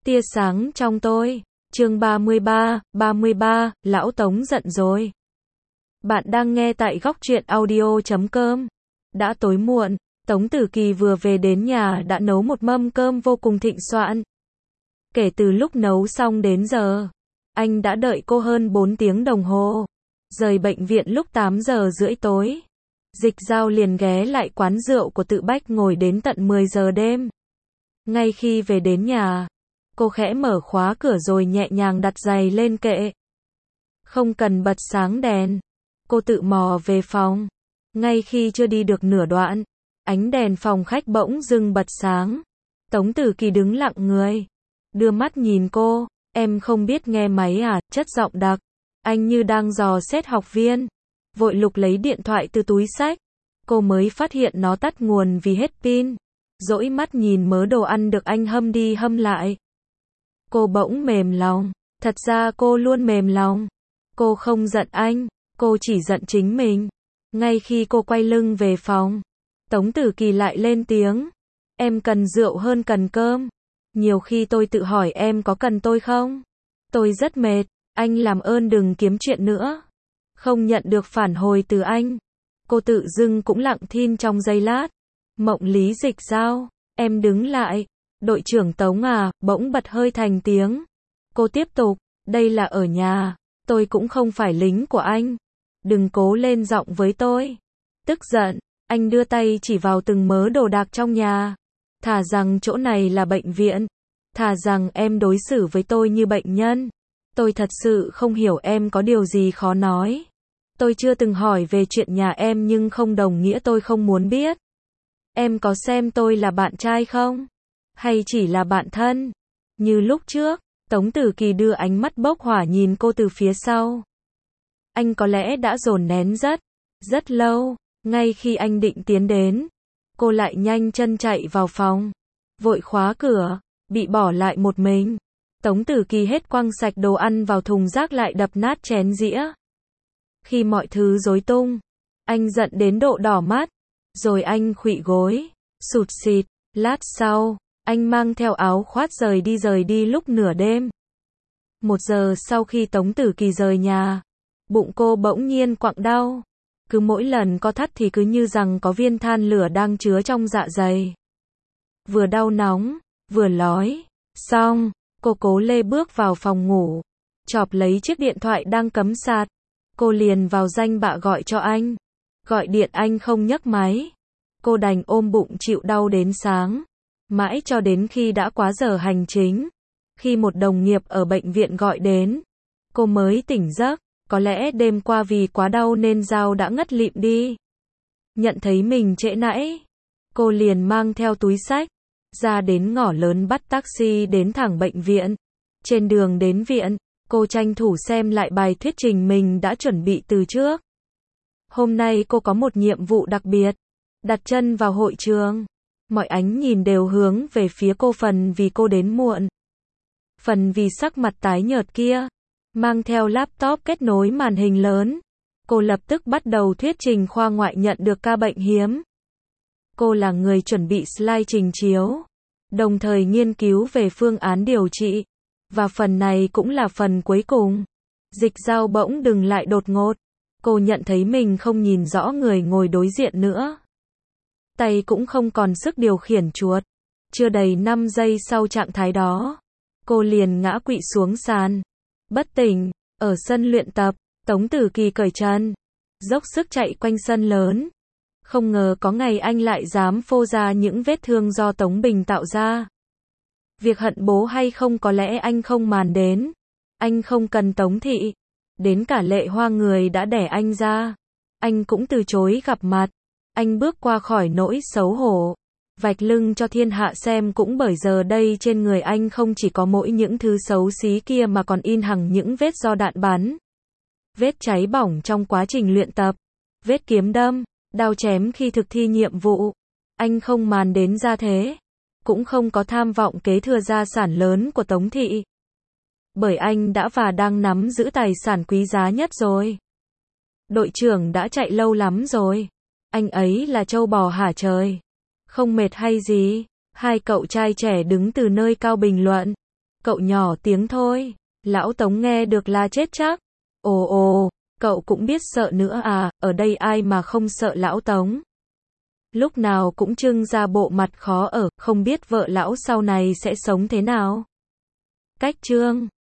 Tia sáng trong tôi. Chương 33, Lão Tống giận rồi. Bạn đang nghe tại góc truyện audio.com. Đã tối muộn, Tống Tử Kỳ vừa về đến nhà đã nấu một mâm cơm vô cùng thịnh soạn. Kể từ lúc nấu xong đến giờ, anh đã đợi cô hơn 4 tiếng đồng hồ. Rời bệnh viện lúc 8 giờ rưỡi tối. Dịch Giao liền ghé lại quán rượu của Tự Bách ngồi đến tận 10 giờ đêm. Ngay khi về đến nhà, cô khẽ mở khóa cửa rồi nhẹ nhàng đặt giày lên kệ. Không cần bật sáng đèn, cô tự mò về phòng. Ngay khi chưa đi được nửa đoạn, ánh đèn phòng khách bỗng dưng bật sáng. Tống Tử Kỳ đứng lặng người, đưa mắt nhìn cô. Em không biết nghe máy à? Chất giọng đặc, anh như đang dò xét học viên. Vội lục lấy điện thoại từ túi xách. Cô mới phát hiện nó tắt nguồn vì hết pin. Dỗi mắt nhìn mớ đồ ăn được anh hâm đi hâm lại. Cô bỗng mềm lòng. Thật ra cô luôn mềm lòng. Cô không giận anh, cô chỉ giận chính mình. Ngay khi cô quay lưng về phòng, Tống Tử Kỳ lại lên tiếng. Em cần rượu hơn cần cơm. Nhiều khi tôi tự hỏi em có cần tôi không? Tôi rất mệt, anh làm ơn đừng kiếm chuyện nữa. Không nhận được phản hồi từ anh. Cô tự dưng cũng lặng thinh trong giây lát. Mộng Lý Dịch Giao, em đứng lại. Đội trưởng Tống à, bỗng bật hơi thành tiếng. Cô tiếp tục, đây là ở nhà, tôi cũng không phải lính của anh. Đừng cố lên giọng với tôi. Tức giận, anh đưa tay chỉ vào từng mớ đồ đạc trong nhà. Thà rằng chỗ này là bệnh viện. Thà rằng em đối xử với tôi như bệnh nhân. Tôi thật sự không hiểu em có điều gì khó nói. Tôi chưa từng hỏi về chuyện nhà em nhưng không đồng nghĩa tôi không muốn biết. Em có xem tôi là bạn trai không? Hay chỉ là bạn thân? Như lúc trước, Tống Tử Kỳ đưa ánh mắt bốc hỏa nhìn cô từ phía sau. Anh có lẽ đã dồn nén rất lâu. Ngay khi anh định tiến đến, cô lại nhanh chân chạy vào phòng. Vội khóa cửa, bị bỏ lại một mình. Tống Tử Kỳ hết quăng sạch đồ ăn vào thùng rác lại đập nát chén dĩa. Khi mọi thứ rối tung, anh giận đến độ đỏ mắt. Rồi anh khuỵu gối, sụt sịt. Lát sau, anh mang theo áo khoác rời đi lúc nửa đêm. 1 giờ sau khi Tống Tử Kỳ rời nhà, bụng cô bỗng nhiên quặn đau. Cứ mỗi lần co thắt thì cứ như rằng có viên than lửa đang chứa trong dạ dày. Vừa đau nóng, vừa lói. Xong, cô cố lê bước vào phòng ngủ, chộp lấy chiếc điện thoại đang cắm sạc. Cô liền vào danh bạ gọi cho anh. Gọi điện anh không nhấc máy. Cô đành ôm bụng chịu đau đến sáng. Mãi cho đến khi đã quá giờ hành chính. Khi một đồng nghiệp ở bệnh viện gọi đến, cô mới tỉnh giấc. Có lẽ đêm qua vì quá đau nên Giao đã ngất lịm đi. Nhận thấy mình trễ nãy, cô liền mang theo túi xách ra đến ngõ lớn bắt taxi đến thẳng bệnh viện. Trên đường đến viện, cô tranh thủ xem lại bài thuyết trình mình đã chuẩn bị từ trước. Hôm nay cô có một nhiệm vụ đặc biệt. Đặt chân vào hội trường, mọi ánh nhìn đều hướng về phía cô, phần vì cô đến muộn, phần vì sắc mặt tái nhợt kia. Mang theo laptop kết nối màn hình lớn, cô lập tức bắt đầu thuyết trình khoa ngoại nhận được ca bệnh hiếm. Cô là người chuẩn bị slide trình chiếu, đồng thời nghiên cứu về phương án điều trị. Và phần này cũng là phần cuối cùng. Dịch Giao bỗng dừng lại đột ngột. Cô nhận thấy mình không nhìn rõ người ngồi đối diện nữa. Tay cũng không còn sức điều khiển chuột. Chưa đầy 5 giây sau trạng thái đó, cô liền ngã quỵ xuống sàn. Bất tỉnh. Ở sân luyện tập, Tống Tử Kỳ cởi trần, dốc sức chạy quanh sân lớn. Không ngờ có ngày anh lại dám phô ra những vết thương do Tống Bình tạo ra. Việc hận bố hay không có lẽ anh không màng đến. Anh không cần Tống Thị. Đến cả Lệ Hoa người đã đẻ anh ra, anh cũng từ chối gặp mặt. Anh bước qua khỏi nỗi xấu hổ, vạch lưng cho thiên hạ xem, cũng bởi giờ đây trên người anh không chỉ có mỗi những thứ xấu xí kia mà còn in hằn những vết do đạn bắn, vết cháy bỏng trong quá trình luyện tập, vết kiếm đâm, đao chém khi thực thi nhiệm vụ. Anh không màng đến gia thế, cũng không có tham vọng kế thừa gia sản lớn của Tống Thị. Bởi anh đã và đang nắm giữ tài sản quý giá nhất rồi. Đội trưởng đã chạy lâu lắm rồi. Anh ấy là trâu bò hả trời. Không mệt hay gì? Hai cậu trai trẻ đứng từ nơi cao bình luận. Cậu nhỏ tiếng thôi. Lão Tống nghe được là chết chắc. Ồ, cậu cũng biết sợ nữa à, ở đây ai mà không sợ lão Tống. Lúc nào cũng trưng ra bộ mặt khó ở, không biết vợ lão sau này sẽ sống thế nào. Cách chương